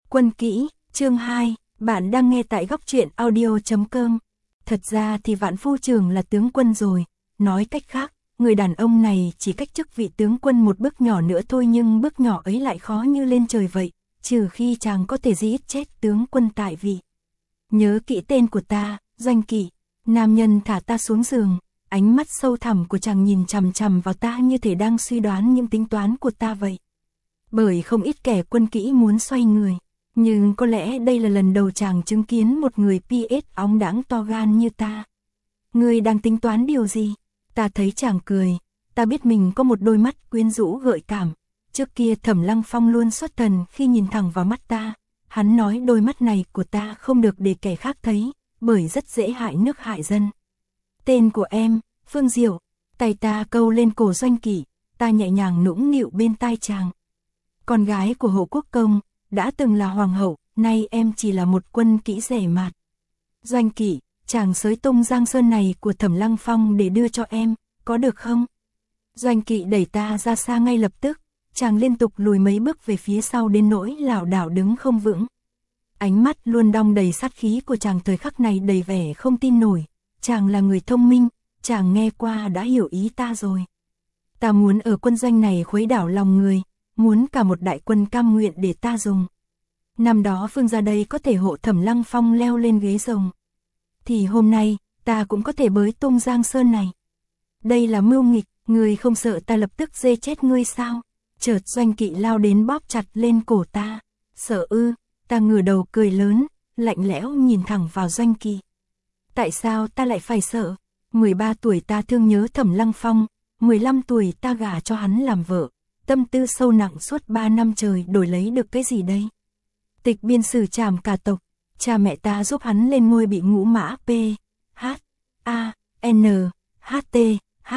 Quân kỹ, chương 2, bạn đang nghe tại góc truyện audio.com. Thật ra thì Vạn Phu Trường là tướng quân rồi, nói cách khác, người đàn ông này chỉ cách chức vị tướng quân một bước nhỏ nữa thôi, nhưng bước nhỏ ấy lại khó như lên trời vậy, trừ khi chàng có thể giết chết tướng quân tại vị. Nhớ kỹ tên của ta, Doanh Kỵ. Nam nhân thả ta xuống giường, ánh mắt sâu thẳm của chàng nhìn chằm chằm vào ta như thể đang suy đoán những tính toán của ta vậy. Bởi không ít kẻ quân kỹ muốn xoay người, nhưng có lẽ đây là lần đầu chàng chứng kiến một người PS óng đãng to gan như ta. Ngươi đang tính toán điều gì? Ta thấy chàng cười, ta biết mình có một đôi mắt quyến rũ gợi cảm. Trước kia Thẩm Lăng Phong luôn xuất thần khi nhìn thẳng vào mắt ta. Hắn nói đôi mắt này của ta không được để kẻ khác thấy, bởi rất dễ hại nước hại dân. Tên của em, Phương Diệu. Tay ta câu lên cổ Doanh Kỵ, ta nhẹ nhàng nũng nịu bên tai chàng. Con gái của Hộ Quốc Công, đã từng là hoàng hậu, nay em chỉ là một quân kỹ rẻ mạt. Doanh Kỵ, chàng xới tung giang sơn này của Thẩm Lăng Phong để đưa cho em, có được không? Doanh Kỵ đẩy ta ra xa ngay lập tức, chàng liên tục lùi mấy bước về phía sau đến nỗi lảo đảo đứng không vững. Ánh mắt luôn đong đầy sát khí của chàng thời khắc này đầy vẻ không tin nổi. Chàng là người thông minh, chàng nghe qua đã hiểu ý ta rồi. Ta muốn ở quân doanh này khuấy đảo lòng người, muốn cả một đại quân cam nguyện để ta dùng. Năm đó Phương ra đây có thể hộ Thẩm Lăng Phong leo lên ghế rồng, thì hôm nay ta cũng có thể bới tung giang sơn này. Đây là mưu nghịch, ngươi không sợ ta lập tức giết chết ngươi sao? Chợt Doanh Kỵ lao đến bóp chặt lên cổ ta. Sợ ư? Ta ngửa đầu cười lớn, lạnh lẽo nhìn thẳng vào Doanh Kỵ. Tại sao ta lại phải sợ? 13 tuổi ta thương nhớ Thẩm Lăng Phong, 15 tuổi ta gả cho hắn làm vợ. Tâm tư sâu nặng suốt 3 năm trời đổi lấy được cái gì đây? Tịch biên sử trảm cả tộc, cha mẹ ta giúp hắn lên ngôi bị ngũ mã P, H, A, N, H, T, H,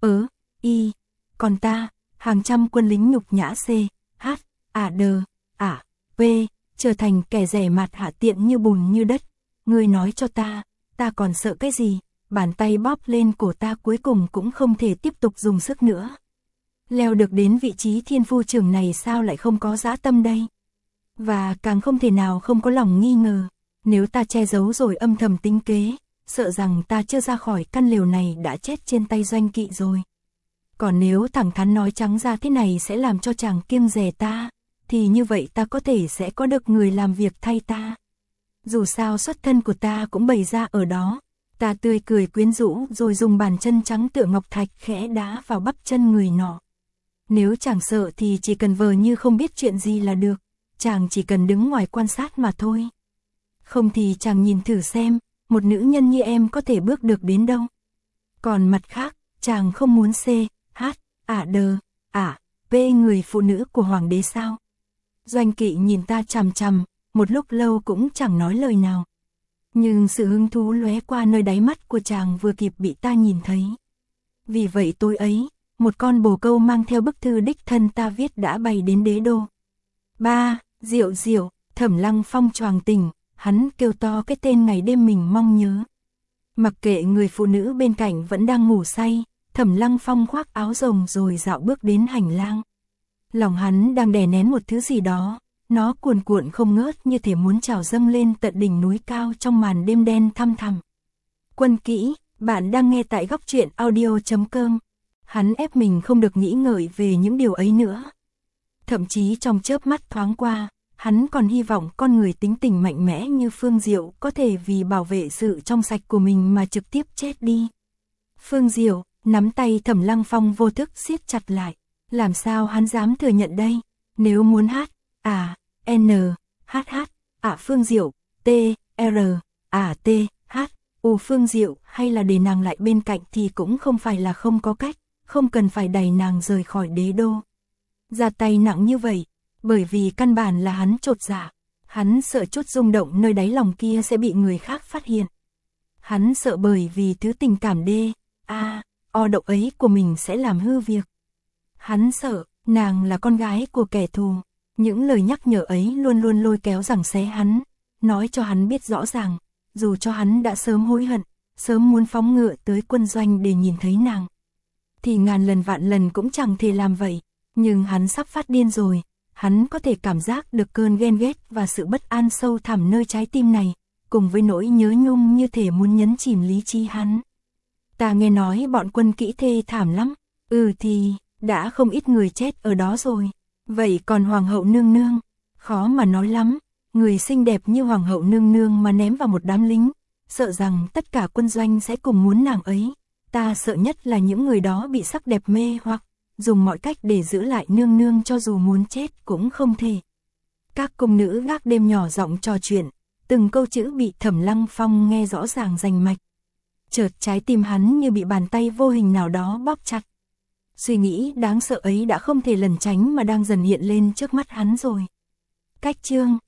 I. Còn ta, hàng trăm quân lính nhục nhã C, H, A, D, A, P, trở thành kẻ rẻ mạt hạ tiện như bùn như đất. Ngươi nói cho ta còn sợ cái gì? Bàn tay bóp lên cổ ta cuối cùng cũng không thể tiếp tục dùng sức nữa. Leo được đến vị trí thiên phu trưởng này sao lại không có dã tâm đây? Và càng không thể nào không có lòng nghi ngờ. Nếu ta che giấu rồi âm thầm tính kế, sợ rằng ta chưa ra khỏi căn lều này đã chết trên tay Doanh Kỵ rồi. Còn nếu thẳng thắn nói trắng ra thế này sẽ làm cho chàng kiêng dè ta, thì như vậy ta có thể sẽ có được người làm việc thay ta. Dù sao xuất thân của ta cũng bày ra ở đó. Ta tươi cười quyến rũ rồi dùng bàn chân trắng tựa ngọc thạch khẽ đá vào bắp chân người nọ. Nếu chàng sợ thì chỉ cần vờ như không biết chuyện gì là được, chàng chỉ cần đứng ngoài quan sát mà thôi. Không thì chàng nhìn thử xem, một nữ nhân như em có thể bước được đến đâu. Còn mặt khác, chàng không muốn C, H, A, D, A, P người phụ nữ của hoàng đế sao? Doanh Kỵ nhìn ta chằm chằm, một lúc lâu cũng chẳng nói lời nào. Nhưng sự hứng thú lóe qua nơi đáy mắt của chàng vừa kịp bị ta nhìn thấy. Vì vậy tối ấy, một con bồ câu mang theo bức thư đích thân ta viết đã bày đến đế đô. Diệu Diệu, Thẩm Lăng Phong choàng tỉnh, hắn kêu to cái tên ngày đêm mình mong nhớ. Mặc kệ người phụ nữ bên cạnh vẫn đang ngủ say, Thẩm Lăng Phong khoác áo rồng rồi dạo bước đến hành lang. Lòng hắn đang đè nén một thứ gì đó, nó cuồn cuộn không ngớt như thể muốn trào dâng lên tận đỉnh núi cao trong màn đêm đen thăm thẳm. Quân kỹ, bạn đang nghe tại góc truyện audio.com. Hắn ép mình không được nghĩ ngợi về những điều ấy nữa. Thậm chí trong chớp mắt thoáng qua, hắn còn hy vọng con người tính tình mạnh mẽ như Phương Diệu có thể vì bảo vệ sự trong sạch của mình mà trực tiếp chết đi. Phương Diệu nắm tay Thẩm Lăng Phong vô thức siết chặt lại. Làm sao hắn dám thừa nhận đây? Nếu muốn hát, N, H, Phương Diệu, T, R, T, H, U Phương Diệu hay là để nàng lại bên cạnh thì cũng không phải là không có cách, không cần phải đẩy nàng rời khỏi đế đô. Ra tay nặng như vậy, bởi vì căn bản là hắn chột dạ, hắn sợ chút rung động nơi đáy lòng kia sẽ bị người khác phát hiện. Hắn sợ bởi vì thứ tình cảm O độc ấy của mình sẽ làm hư việc. Hắn sợ, nàng là con gái của kẻ thù. Những lời nhắc nhở ấy luôn luôn lôi kéo giằng xé hắn, nói cho hắn biết rõ ràng, dù cho hắn đã sớm hối hận, sớm muốn phóng ngựa tới quân doanh để nhìn thấy nàng, thì ngàn lần vạn lần cũng chẳng thể làm vậy. Nhưng hắn sắp phát điên rồi, Hắn có thể cảm giác được cơn ghen ghét và sự bất an sâu thẳm nơi trái tim này, cùng với nỗi nhớ nhung như thể muốn nhấn chìm lý trí hắn. Ta nghe nói bọn quân kỹ thê thảm lắm. Thì, đã không ít người chết ở đó rồi. Vậy còn hoàng hậu nương nương? Khó mà nói lắm. Người xinh đẹp như hoàng hậu nương nương mà ném vào một đám lính, sợ rằng tất cả quân doanh sẽ cùng muốn nàng ấy. Ta sợ nhất là những người đó bị sắc đẹp mê hoặc, dùng mọi cách để giữ lại nương nương cho dù muốn chết cũng không thể. Các cung nữ gác đêm nhỏ giọng trò chuyện, từng câu chữ bị Thẩm Lăng Phong nghe rõ ràng rành mạch. Chợt trái tim hắn như bị bàn tay vô hình nào đó bóp chặt. Suy nghĩ đáng sợ ấy đã không thể lẩn tránh mà đang dần hiện lên trước mắt hắn rồi. Cách chương